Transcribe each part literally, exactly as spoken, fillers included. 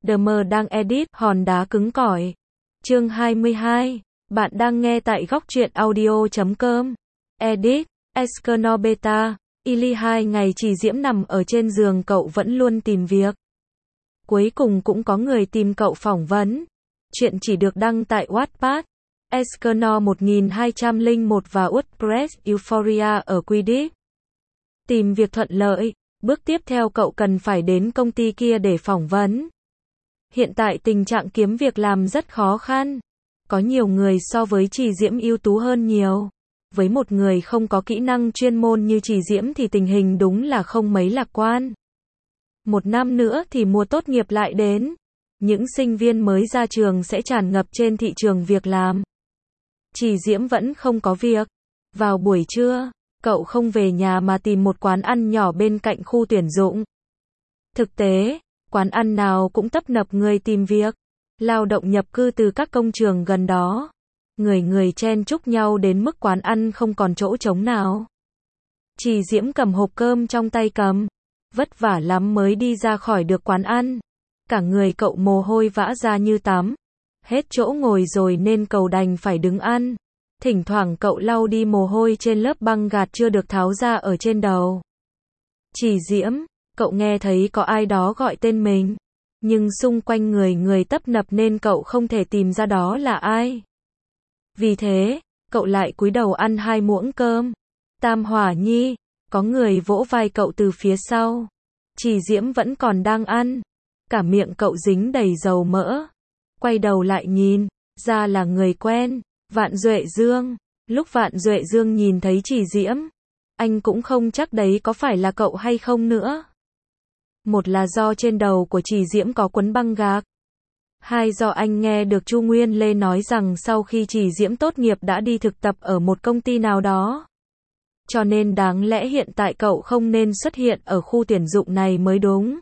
đê em đang edit hòn đá cứng cỏi. Chương hai mươi hai. Bạn đang nghe tại góc truyện audio chấm com. Edit. Escanor Beta. Ili hai ngày Trì Diễm nằm ở trên giường cậu vẫn luôn tìm việc. Cuối cùng cũng có người tìm cậu phỏng vấn. Chuyện chỉ được đăng tại Wattpad, Escanor một nghìn hai trăm lẻ một và WordPress Euphoria ở Quidditch. Tìm việc thuận lợi. Bước tiếp theo cậu cần phải đến công ty kia để phỏng vấn. Hiện tại tình trạng kiếm việc làm rất khó khăn. Có nhiều người so với Trì Diễm ưu tú hơn nhiều. Với một người không có kỹ năng chuyên môn như Trì Diễm thì tình hình đúng là không mấy lạc quan. Một năm nữa thì mùa tốt nghiệp lại đến. Những sinh viên mới ra trường sẽ tràn ngập trên thị trường việc làm. Trì Diễm vẫn không có việc. Vào buổi trưa, cậu không về nhà mà tìm một quán ăn nhỏ bên cạnh khu tuyển dụng. Thực tế, quán ăn nào cũng tấp nập người tìm việc. Lao động nhập cư từ các công trường gần đó. Người người chen chúc nhau đến mức quán ăn không còn chỗ trống nào. Trì Diễm cầm hộp cơm trong tay cầm. Vất vả lắm mới đi ra khỏi được quán ăn. Cả người cậu mồ hôi vã ra như tắm. Hết chỗ ngồi rồi nên cậu đành phải đứng ăn. Thỉnh thoảng cậu lau đi mồ hôi trên lớp băng gạt chưa được tháo ra ở trên đầu. Trì Diễm, cậu nghe thấy có ai đó gọi tên mình. Nhưng xung quanh người người tấp nập nên cậu không thể tìm ra đó là ai. Vì thế, cậu lại cúi đầu ăn hai muỗng cơm. Tam Hỏa Nhi, có người vỗ vai cậu từ phía sau. Trì Diễm vẫn còn đang ăn. Cả miệng cậu dính đầy dầu mỡ. Quay đầu lại nhìn, ra là người quen, Vạn Duệ Dương. Lúc Vạn Duệ Dương nhìn thấy Trì Diễm, anh cũng không chắc đấy có phải là cậu hay không nữa. Một là do trên đầu của Trì Diễm có quấn băng gạc. Hai do anh nghe được Chu Nguyên Lê nói rằng sau khi Trì Diễm tốt nghiệp đã đi thực tập ở một công ty nào đó. Cho nên đáng lẽ hiện tại cậu không nên xuất hiện ở khu tuyển dụng này mới đúng.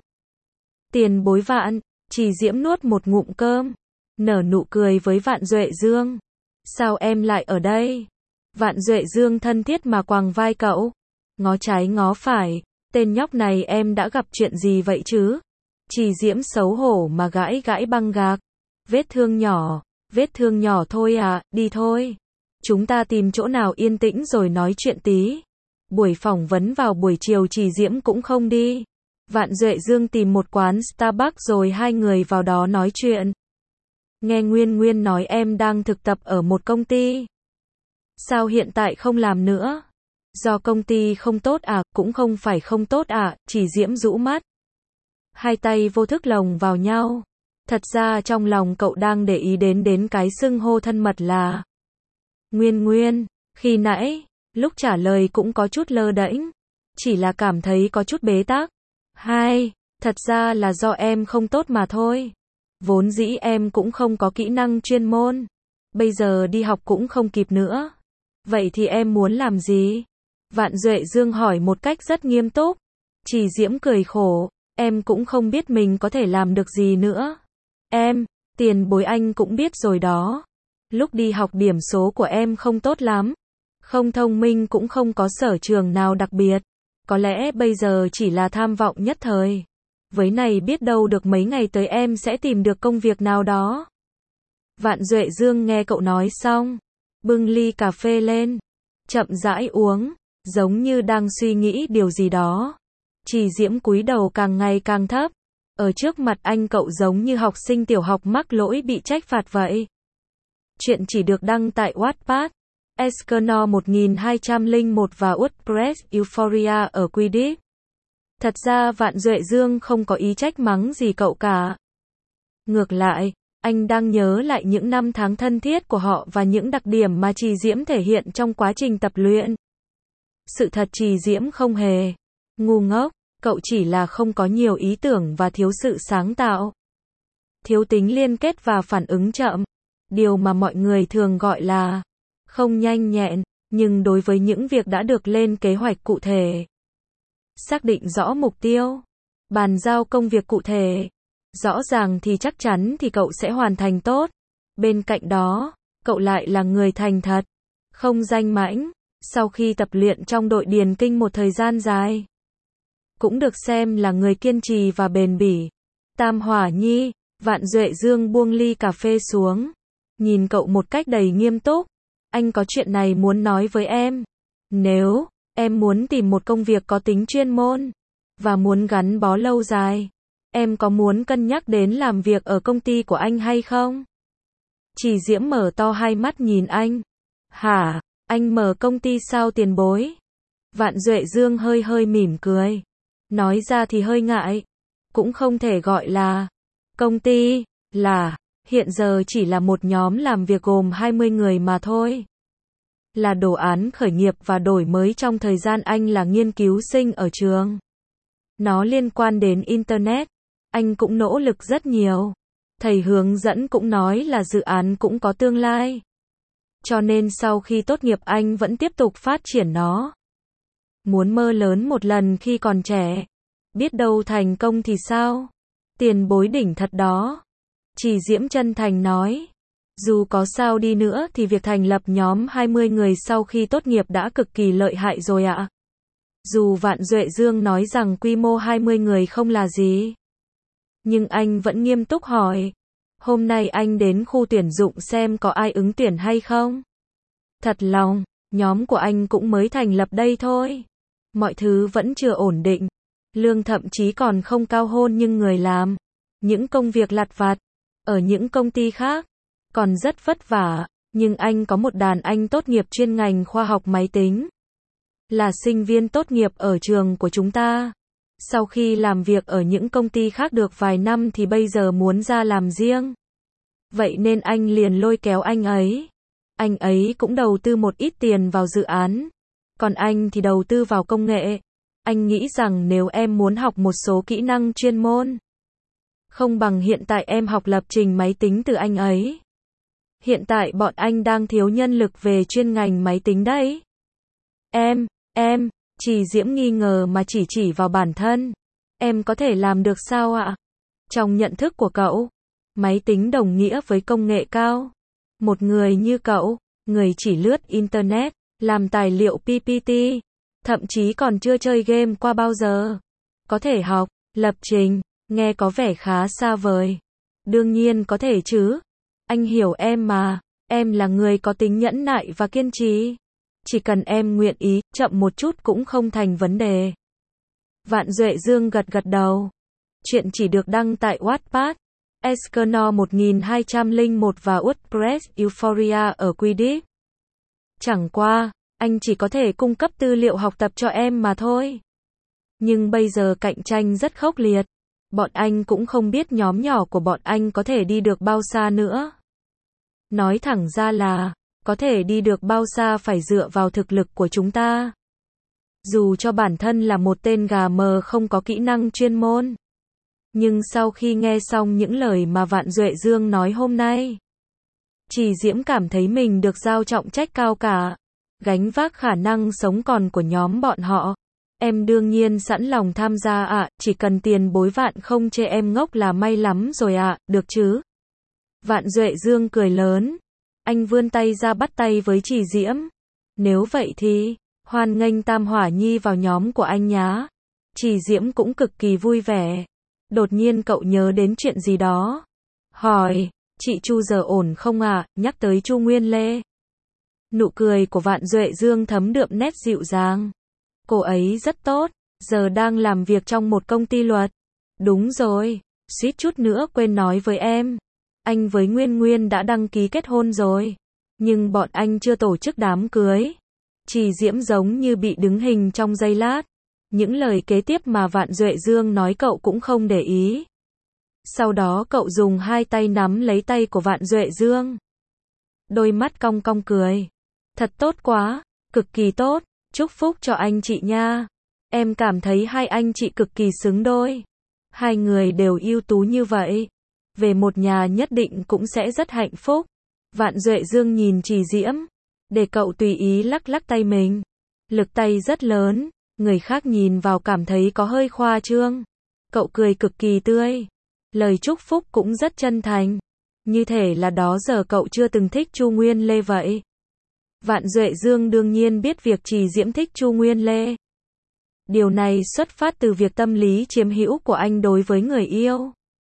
Tiền bối Vạn, Trì Diễm nuốt một ngụm cơm, nở nụ cười với Vạn Duệ Dương. Sao em lại ở đây? Vạn Duệ Dương thân thiết mà quàng vai cậu. Ngó trái ngó phải, tên nhóc này em đã gặp chuyện gì vậy chứ? Trì Diễm xấu hổ mà gãi gãi băng gạc. Vết thương nhỏ, vết thương nhỏ thôi à, đi thôi. Chúng ta tìm chỗ nào yên tĩnh rồi nói chuyện tí. Buổi phỏng vấn vào buổi chiều Trì Diễm cũng không đi. Vạn Duệ Dương tìm một quán Starbucks rồi hai người vào đó nói chuyện. Nghe Nguyên Nguyên nói em đang thực tập ở một công ty. Sao hiện tại không làm nữa? Do công ty không tốt à? Cũng không phải không tốt à? Trì Diễm rũ mắt. Hai tay vô thức lồng vào nhau. Thật ra trong lòng cậu đang để ý đến đến cái xưng hô thân mật là Nguyên Nguyên. Khi nãy, lúc trả lời cũng có chút lơ đễnh. Chỉ là cảm thấy có chút bế tắc. Hai, thật ra là do em không tốt mà thôi. Vốn dĩ em cũng không có kỹ năng chuyên môn. Bây giờ đi học cũng không kịp nữa. Vậy thì em muốn làm gì? Vạn Duệ Dương hỏi một cách rất nghiêm túc. Trì Diễm cười khổ. Em cũng không biết mình có thể làm được gì nữa. Em, tiền bối anh cũng biết rồi đó. Lúc đi học điểm số của em không tốt lắm. Không thông minh cũng không có sở trường nào đặc biệt. Có lẽ bây giờ chỉ là tham vọng nhất thời. Với này biết đâu được mấy ngày tới em sẽ tìm được công việc nào đó. Vạn Duệ Dương nghe cậu nói xong, bưng ly cà phê lên, chậm rãi uống, giống như đang suy nghĩ điều gì đó. Trì Diễm cúi đầu càng ngày càng thấp. Ở trước mặt anh cậu giống như học sinh tiểu học mắc lỗi bị trách phạt vậy. Chuyện chỉ được đăng tại Wattpad, Escanor một nghìn hai trăm lẻ một và WordPress Euphoria ở Quidditch. Thật ra Vạn Duệ Dương không có ý trách mắng gì cậu cả. Ngược lại, anh đang nhớ lại những năm tháng thân thiết của họ và những đặc điểm mà Trì Diễm thể hiện trong quá trình tập luyện. Sự thật Trì Diễm không hề ngu ngốc, cậu chỉ là không có nhiều ý tưởng và thiếu sự sáng tạo. Thiếu tính liên kết và phản ứng chậm. Điều mà mọi người thường gọi là không nhanh nhẹn, nhưng đối với những việc đã được lên kế hoạch cụ thể. Xác định rõ mục tiêu, bàn giao công việc cụ thể, rõ ràng thì chắc chắn thì cậu sẽ hoàn thành tốt. Bên cạnh đó, cậu lại là người thành thật, không danh mãnh. Sau khi tập luyện trong đội điền kinh một thời gian dài, cũng được xem là người kiên trì và bền bỉ. Tam Hỏa Nhi, Vạn Duệ Dương buông ly cà phê xuống, nhìn cậu một cách đầy nghiêm túc. Anh có chuyện này muốn nói với em. Nếu em muốn tìm một công việc có tính chuyên môn và muốn gắn bó lâu dài, em có muốn cân nhắc đến làm việc ở công ty của anh hay không? Chỉ Diễm mở to hai mắt nhìn anh. Hả? Anh mở công ty sao tiền bối? Vạn Duệ Dương hơi hơi mỉm cười. Nói ra thì hơi ngại. Cũng không thể gọi là công ty, là hiện giờ chỉ là một nhóm làm việc gồm hai mươi người mà thôi. Là đồ án khởi nghiệp và đổi mới trong thời gian anh là nghiên cứu sinh ở trường. Nó liên quan đến Internet. Anh cũng nỗ lực rất nhiều. Thầy hướng dẫn cũng nói là dự án cũng có tương lai. Cho nên sau khi tốt nghiệp anh vẫn tiếp tục phát triển nó. Muốn mơ lớn một lần khi còn trẻ. Biết đâu thành công thì sao? Tiền bối đỉnh thật đó. Chỉ Diễm chân thành nói. Dù có sao đi nữa thì việc thành lập nhóm hai mươi người sau khi tốt nghiệp đã cực kỳ lợi hại rồi ạ. Dù Vạn Duệ Dương nói rằng quy mô hai mươi người không là gì. Nhưng anh vẫn nghiêm túc hỏi. Hôm nay anh đến khu tuyển dụng xem có ai ứng tuyển hay không? Thật lòng, nhóm của anh cũng mới thành lập đây thôi. Mọi thứ vẫn chưa ổn định. Lương thậm chí còn không cao hơn nhưng người làm những công việc lặt vặt ở những công ty khác còn rất vất vả, nhưng anh có một đàn anh tốt nghiệp chuyên ngành khoa học máy tính. Là sinh viên tốt nghiệp ở trường của chúng ta. Sau khi làm việc ở những công ty khác được vài năm thì bây giờ muốn ra làm riêng. Vậy nên anh liền lôi kéo anh ấy. Anh ấy cũng đầu tư một ít tiền vào dự án. Còn anh thì đầu tư vào công nghệ. Anh nghĩ rằng nếu em muốn học một số kỹ năng chuyên môn, không bằng hiện tại em học lập trình máy tính từ anh ấy. Hiện tại bọn anh đang thiếu nhân lực về chuyên ngành máy tính đấy. Em, em, Chỉ Diễm nghi ngờ mà chỉ chỉ vào bản thân. Em có thể làm được sao ạ? Trong nhận thức của cậu, máy tính đồng nghĩa với công nghệ cao. Một người như cậu, người chỉ lướt Internet, làm tài liệu pê pê tê, thậm chí còn chưa chơi game qua bao giờ. Có thể học, lập trình, nghe có vẻ khá xa vời. Đương nhiên có thể chứ. Anh hiểu em mà, em là người có tính nhẫn nại và kiên trì. Chỉ cần em nguyện ý, chậm một chút cũng không thành vấn đề. Vạn Duệ Dương gật gật đầu. Chuyện chỉ được đăng tại Wattpad, Escanor một nghìn hai trăm lẻ một và WordPress Euphoria ở Quidditch. Chẳng qua, anh chỉ có thể cung cấp tư liệu học tập cho em mà thôi. Nhưng bây giờ cạnh tranh rất khốc liệt. Bọn anh cũng không biết nhóm nhỏ của bọn anh có thể đi được bao xa nữa. Nói thẳng ra là, có thể đi được bao xa phải dựa vào thực lực của chúng ta. Dù cho bản thân là một tên gà mờ không có kỹ năng chuyên môn. Nhưng sau khi nghe xong những lời mà Vạn Duệ Dương nói hôm nay, Chỉ Diễm cảm thấy mình được giao trọng trách cao cả. Gánh vác khả năng sống còn của nhóm bọn họ. Em đương nhiên sẵn lòng tham gia ạ, à, chỉ cần tiền bối Vạn không chê em ngốc là may lắm rồi ạ, à, được chứ? Vạn Duệ Dương cười lớn. Anh vươn tay ra bắt tay với Chỉ Diễm. Nếu vậy thì, hoan nghênh Tam Hỏa Nhi vào nhóm của anh nhá. Chỉ Diễm cũng cực kỳ vui vẻ. Đột nhiên cậu nhớ đến chuyện gì đó. Hỏi, chị Chu giờ ổn không ạ, à? Nhắc tới Chu Nguyên Lê. Nụ cười của Vạn Duệ Dương thấm đượm nét dịu dàng. Cô ấy rất tốt, giờ đang làm việc trong một công ty luật. Đúng rồi, suýt chút nữa quên nói với em. Anh với Nguyên Nguyên đã đăng ký kết hôn rồi. Nhưng bọn anh chưa tổ chức đám cưới. Chỉ Diễm giống như bị đứng hình trong giây lát. Những lời kế tiếp mà Vạn Duệ Dương nói cậu cũng không để ý. Sau đó cậu dùng hai tay nắm lấy tay của Vạn Duệ Dương. Đôi mắt cong cong cười. Thật tốt quá, cực kỳ tốt, chúc phúc cho anh chị nha. Em cảm thấy hai anh chị cực kỳ xứng đôi. Hai người đều ưu tú như vậy. Về một nhà nhất định cũng sẽ rất hạnh phúc. Vạn Duệ Dương nhìn Chỉ Diễm. Để cậu tùy ý lắc lắc tay mình. Lực tay rất lớn. Người khác nhìn vào cảm thấy có hơi khoa trương. Cậu cười cực kỳ tươi. Lời chúc phúc cũng rất chân thành. Như thể là đó giờ cậu chưa từng thích Chu Nguyên Lê vậy. Vạn Duệ Dương đương nhiên biết việc Chỉ Diễm thích Chu Nguyên Lê. Điều này xuất phát từ việc tâm lý chiếm hữu của anh đối với người yêu.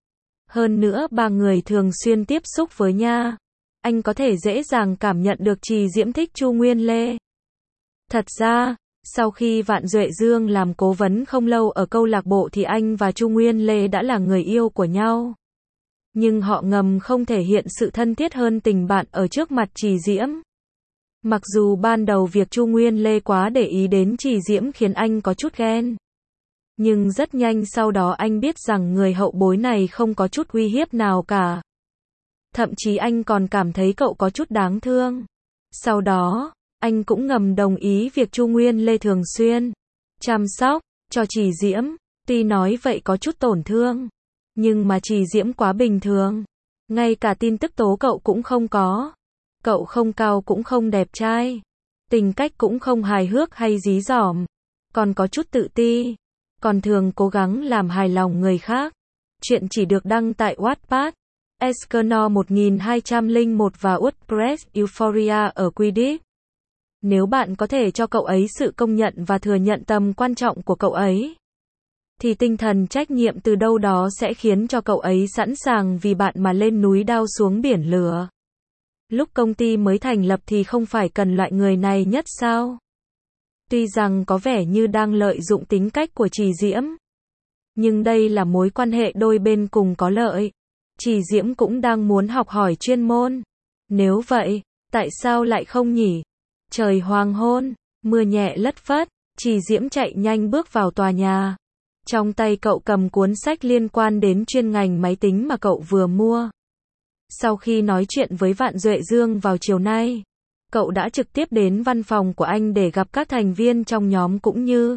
Hơn nữa ba người thường xuyên tiếp xúc với nha. Anh có thể dễ dàng cảm nhận được Trì Diễm thích Chu Nguyên Lê. Thật ra, sau khi Vạn Duệ Dương làm cố vấn không lâu ở câu lạc bộ thì anh và Chu Nguyên Lê đã là người yêu của nhau. Nhưng họ ngầm không thể hiện sự thân thiết hơn tình bạn ở trước mặt Trì Diễm. Mặc dù ban đầu việc Chu Nguyên Lê quá để ý đến Trì Diễm khiến anh có chút ghen. Nhưng rất nhanh sau đó anh biết rằng người hậu bối này không có chút uy hiếp nào cả. Thậm chí anh còn cảm thấy cậu có chút đáng thương. Sau đó, anh cũng ngầm đồng ý việc Chu Nguyên Lê thường xuyên chăm sóc cho Trì Diễm. Tuy nói vậy có chút tổn thương, nhưng mà Trì Diễm quá bình thường. Ngay cả tin tức tố cậu cũng không có. Cậu không cao cũng không đẹp trai. Tính cách cũng không hài hước hay dí dỏm. Còn có chút tự ti. Còn thường cố gắng làm hài lòng người khác. Chuyện chỉ được đăng tại Wattpad, Escanor một nghìn hai trăm lẻ một và WordPress Euphoria ở Quidditch. Nếu bạn có thể cho cậu ấy sự công nhận và thừa nhận tầm quan trọng của cậu ấy, thì tinh thần trách nhiệm từ đâu đó sẽ khiến cho cậu ấy sẵn sàng vì bạn mà lên núi đao xuống biển lửa. Lúc công ty mới thành lập thì không phải cần loại người này nhất sao? Tuy rằng có vẻ như đang lợi dụng tính cách của Trì Diễm, nhưng đây là mối quan hệ đôi bên cùng có lợi. Trì Diễm cũng đang muốn học hỏi chuyên môn. Nếu vậy, tại sao lại không nhỉ? Trời hoàng hôn, mưa nhẹ lất phất, Trì Diễm chạy nhanh bước vào tòa nhà. Trong tay cậu cầm cuốn sách liên quan đến chuyên ngành máy tính mà cậu vừa mua. Sau khi nói chuyện với Vạn Duệ Dương vào chiều nay, cậu đã trực tiếp đến văn phòng của anh để gặp các thành viên trong nhóm cũng như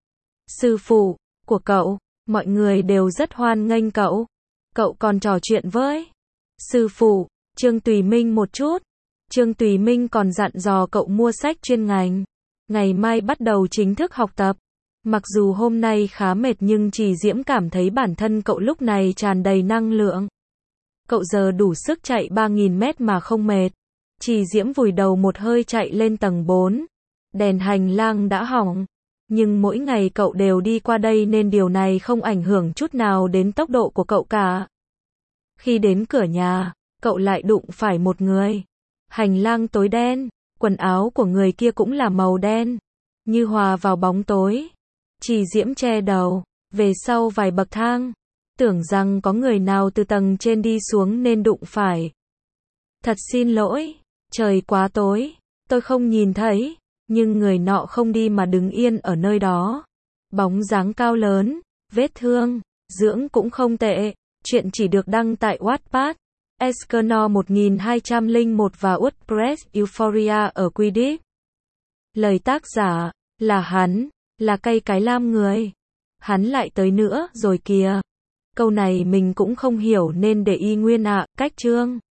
sư phụ của cậu. Mọi người đều rất hoan nghênh cậu. Cậu còn trò chuyện với sư phụ Trương Tùy Minh một chút. Trương Tùy Minh còn dặn dò cậu mua sách chuyên ngành. Ngày mai bắt đầu chính thức học tập. Mặc dù hôm nay khá mệt nhưng Trì Diễm cảm thấy bản thân cậu lúc này tràn đầy năng lượng. Cậu giờ đủ sức chạy ba nghìn mét mà không mệt. Trì Diễm vùi đầu một hơi chạy lên tầng bốn. Đèn hành lang đã hỏng. Nhưng mỗi ngày cậu đều đi qua đây nên điều này không ảnh hưởng chút nào đến tốc độ của cậu cả. Khi đến cửa nhà, cậu lại đụng phải một người. Hành lang tối đen, quần áo của người kia cũng là màu đen, như hòa vào bóng tối. Trì Diễm che đầu, về sau vài bậc thang, tưởng rằng có người nào từ tầng trên đi xuống nên đụng phải. Thật xin lỗi, trời quá tối, tôi không nhìn thấy, nhưng người nọ không đi mà đứng yên ở nơi đó. Bóng dáng cao lớn, vết thương, dưỡng cũng không tệ. Chuyện chỉ được đăng tại Wattpad, Escanor một nghìn hai trăm lẻ một và WordPress Euphoria ở Quidditch. Lời tác giả là hắn, là cây cái lam người. Hắn lại tới nữa rồi kìa. Câu này mình cũng không hiểu nên để y nguyên ạ. À. Cách chương